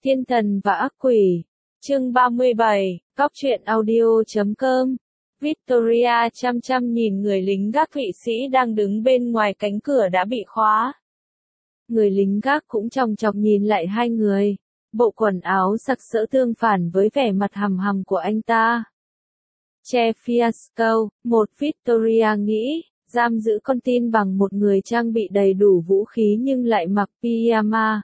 Thiên thần và ác quỷ. Chương 37, Cóc truyện audio.com. Victoria chăm chăm nhìn người lính gác Thụy Sĩ đang đứng bên ngoài cánh cửa đã bị khóa. Người lính gác cũng chòng chọc nhìn lại hai người. Bộ quần áo sặc sỡ tương phản với vẻ mặt hầm hầm của anh ta. Che fiasco, một Victoria nghĩ, giam giữ con tin bằng một người trang bị đầy đủ vũ khí nhưng lại mặc pyjama.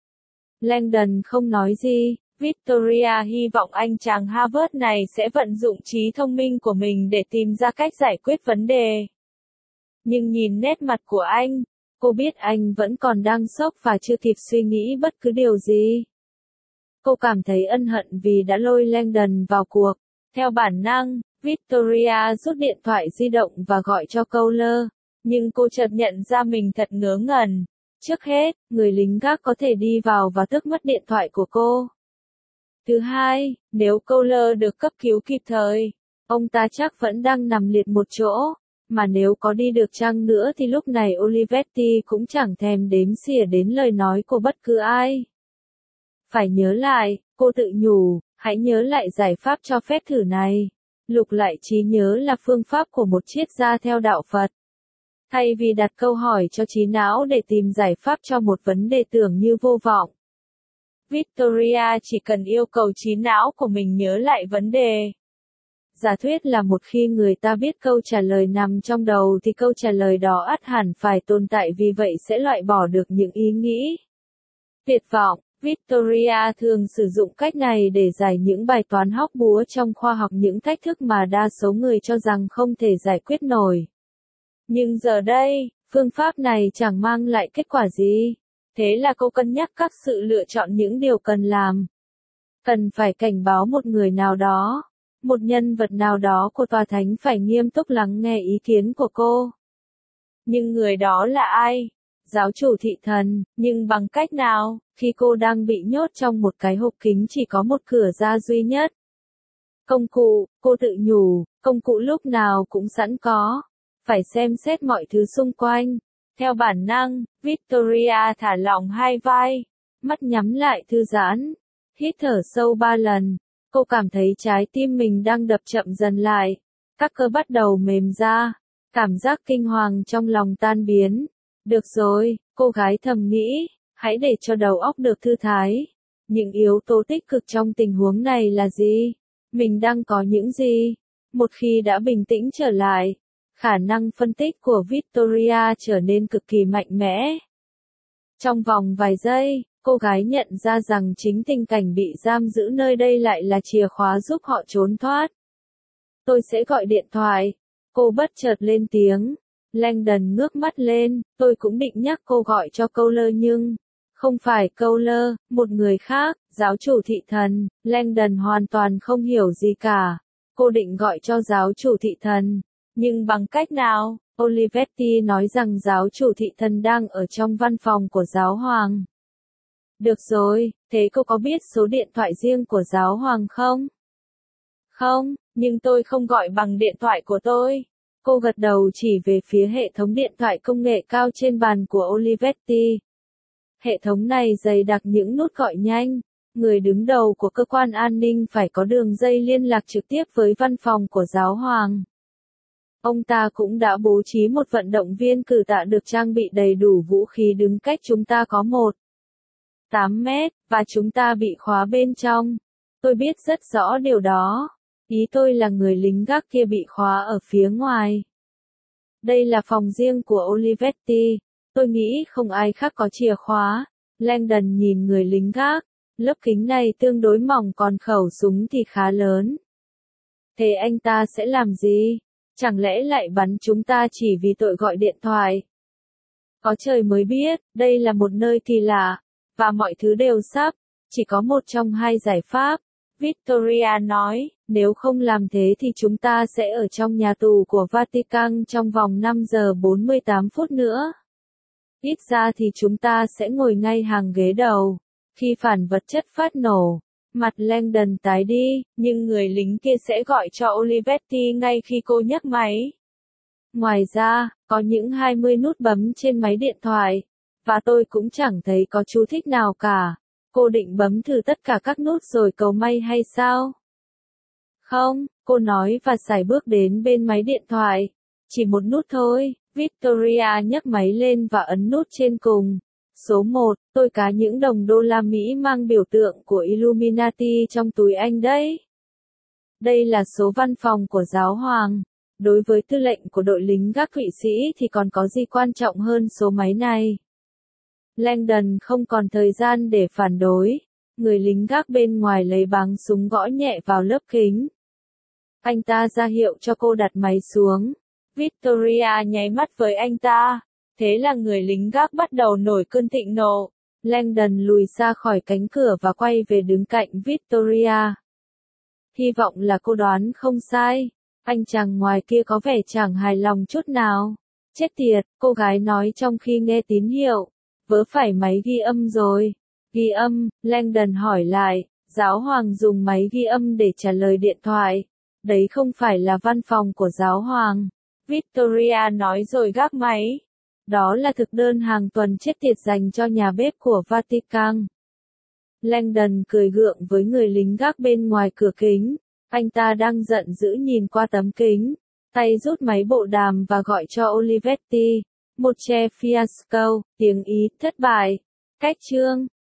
Langdon không nói gì, Victoria hy vọng anh chàng Harvard này sẽ vận dụng trí thông minh của mình để tìm ra cách giải quyết vấn đề. Nhưng nhìn nét mặt của anh, cô biết anh vẫn còn đang sốc và chưa kịp suy nghĩ bất cứ điều gì. Cô cảm thấy ân hận vì đã lôi Langdon vào cuộc. Theo bản năng, Victoria rút điện thoại di động và gọi cho Cowler, nhưng cô chợt nhận ra mình thật ngớ ngẩn. Trước hết, người lính gác có thể đi vào và tước mất điện thoại của cô. Thứ hai, nếu Cowler được cấp cứu kịp thời, ông ta chắc vẫn đang nằm liệt một chỗ, mà nếu có đi được chăng nữa thì lúc này Olivetti cũng chẳng thèm đếm xỉa đến lời nói của bất cứ ai. Phải nhớ lại, cô tự nhủ, hãy nhớ lại giải pháp cho phép thử này. Lục lại trí nhớ là phương pháp của một triết gia theo đạo Phật. Thay vì đặt câu hỏi cho trí não để tìm giải pháp cho một vấn đề tưởng như vô vọng, Victoria chỉ cần yêu cầu trí não của mình nhớ lại vấn đề. Giả thuyết là một khi người ta biết câu trả lời nằm trong đầu thì câu trả lời đó ắt hẳn phải tồn tại, vì vậy sẽ loại bỏ được những ý nghĩ tuyệt vọng. Victoria thường sử dụng cách này để giải những bài toán hóc búa trong khoa học, những thách thức mà đa số người cho rằng không thể giải quyết nổi. Nhưng giờ đây, phương pháp này chẳng mang lại kết quả gì. Thế là cô cân nhắc các sự lựa chọn, những điều cần làm. Cần phải cảnh báo một người nào đó, một nhân vật nào đó của tòa thánh phải nghiêm túc lắng nghe ý kiến của cô. Nhưng người đó là ai? Giáo chủ thị thần, nhưng bằng cách nào, khi cô đang bị nhốt trong một cái hộp kính chỉ có một cửa ra duy nhất? Công cụ, cô tự nhủ, công cụ lúc nào cũng sẵn có. Phải xem xét mọi thứ xung quanh. Theo bản năng, Victoria thả lỏng hai vai, mắt nhắm lại thư giãn, hít thở sâu 3 lần. Cô cảm thấy trái tim mình đang đập chậm dần lại, các cơ bắt đầu mềm ra, cảm giác kinh hoàng trong lòng tan biến. Được rồi, cô gái thầm nghĩ, hãy để cho đầu óc được thư thái. Những yếu tố tích cực trong tình huống này là gì? Mình đang có những gì? Một khi đã bình tĩnh trở lại, khả năng phân tích của Victoria trở nên cực kỳ mạnh mẽ. Trong vòng vài giây, cô gái nhận ra rằng chính tình cảnh bị giam giữ nơi đây lại là chìa khóa giúp họ trốn thoát. Tôi sẽ gọi điện thoại. Cô bất chợt lên tiếng. Langdon ngước mắt lên, tôi cũng định nhắc cô gọi cho Cowler nhưng... Không phải Cowler, một người khác, giáo chủ thị thần. Langdon hoàn toàn không hiểu gì cả. Cô định gọi cho giáo chủ thị thần. Nhưng bằng cách nào? Olivetti nói rằng giáo chủ thị thần đang ở trong văn phòng của giáo hoàng. Được rồi, thế cô có biết số điện thoại riêng của giáo hoàng không? Không, nhưng tôi không gọi bằng điện thoại của tôi. Cô gật đầu chỉ về phía hệ thống điện thoại công nghệ cao trên bàn của Olivetti. Hệ thống này dày đặc những nút gọi nhanh. Người đứng đầu của cơ quan an ninh phải có đường dây liên lạc trực tiếp với văn phòng của giáo hoàng. Ông ta cũng đã bố trí một vận động viên cử tạ được trang bị đầy đủ vũ khí đứng cách chúng ta có 8 mét, và chúng ta bị khóa bên trong. Tôi biết rất rõ điều đó. Ý tôi là người lính gác kia bị khóa ở phía ngoài. Đây là phòng riêng của Olivetti. Tôi nghĩ không ai khác có chìa khóa. Langdon nhìn người lính gác. Lớp kính này tương đối mỏng, còn khẩu súng thì khá lớn. Thế anh ta sẽ làm gì? Chẳng lẽ lại bắn chúng ta chỉ vì tội gọi điện thoại? Có trời mới biết, đây là một nơi kỳ lạ, và mọi thứ đều sắp, chỉ có một trong hai giải pháp. Victoria nói, nếu không làm thế thì chúng ta sẽ ở trong nhà tù của Vatican trong vòng 5 giờ 48 phút nữa. Ít ra thì chúng ta sẽ ngồi ngay hàng ghế đầu. Khi phản vật chất phát nổ, mặt Langdon tái đi, nhưng người lính kia sẽ gọi cho Olivetti ngay khi cô nhấc máy. Ngoài ra, có những 20 nút bấm trên máy điện thoại, và tôi cũng chẳng thấy có chú thích nào cả. Cô định bấm thử tất cả các nút rồi cầu may hay sao? Không, cô nói và sải bước đến bên máy điện thoại. Chỉ một nút thôi. Victoria nhấc máy lên và ấn nút trên cùng. Số 1, tôi cá những đồng đô la Mỹ mang biểu tượng của Illuminati trong túi anh đấy. Đây là số văn phòng của giáo hoàng. Đối với tư lệnh của đội lính gác Thụy Sĩ thì còn có gì quan trọng hơn số máy này? Langdon không còn thời gian để phản đối. Người lính gác bên ngoài lấy báng súng gõ nhẹ vào lớp kính. Anh ta ra hiệu cho cô đặt máy xuống. Victoria nháy mắt với anh ta. Thế là người lính gác bắt đầu nổi cơn thịnh nộ. Langdon lùi ra khỏi cánh cửa và quay về đứng cạnh Victoria. Hy vọng là cô đoán không sai. Anh chàng ngoài kia có vẻ chẳng hài lòng chút nào. Chết tiệt, cô gái nói trong khi nghe tín hiệu. Vớ phải máy ghi âm rồi. Ghi âm, Langdon hỏi lại. Giáo hoàng dùng máy ghi âm để trả lời điện thoại. Đấy không phải là văn phòng của giáo hoàng. Victoria nói rồi gác máy. Đó là thực đơn hàng tuần chết tiệt dành cho nhà bếp của Vatican. Langdon cười gượng với người lính gác bên ngoài cửa kính. Anh ta đang giận dữ nhìn qua tấm kính. Tay rút máy bộ đàm và gọi cho Olivetti. Một che fiasco, tiếng Ý, thất bại. Cách chương.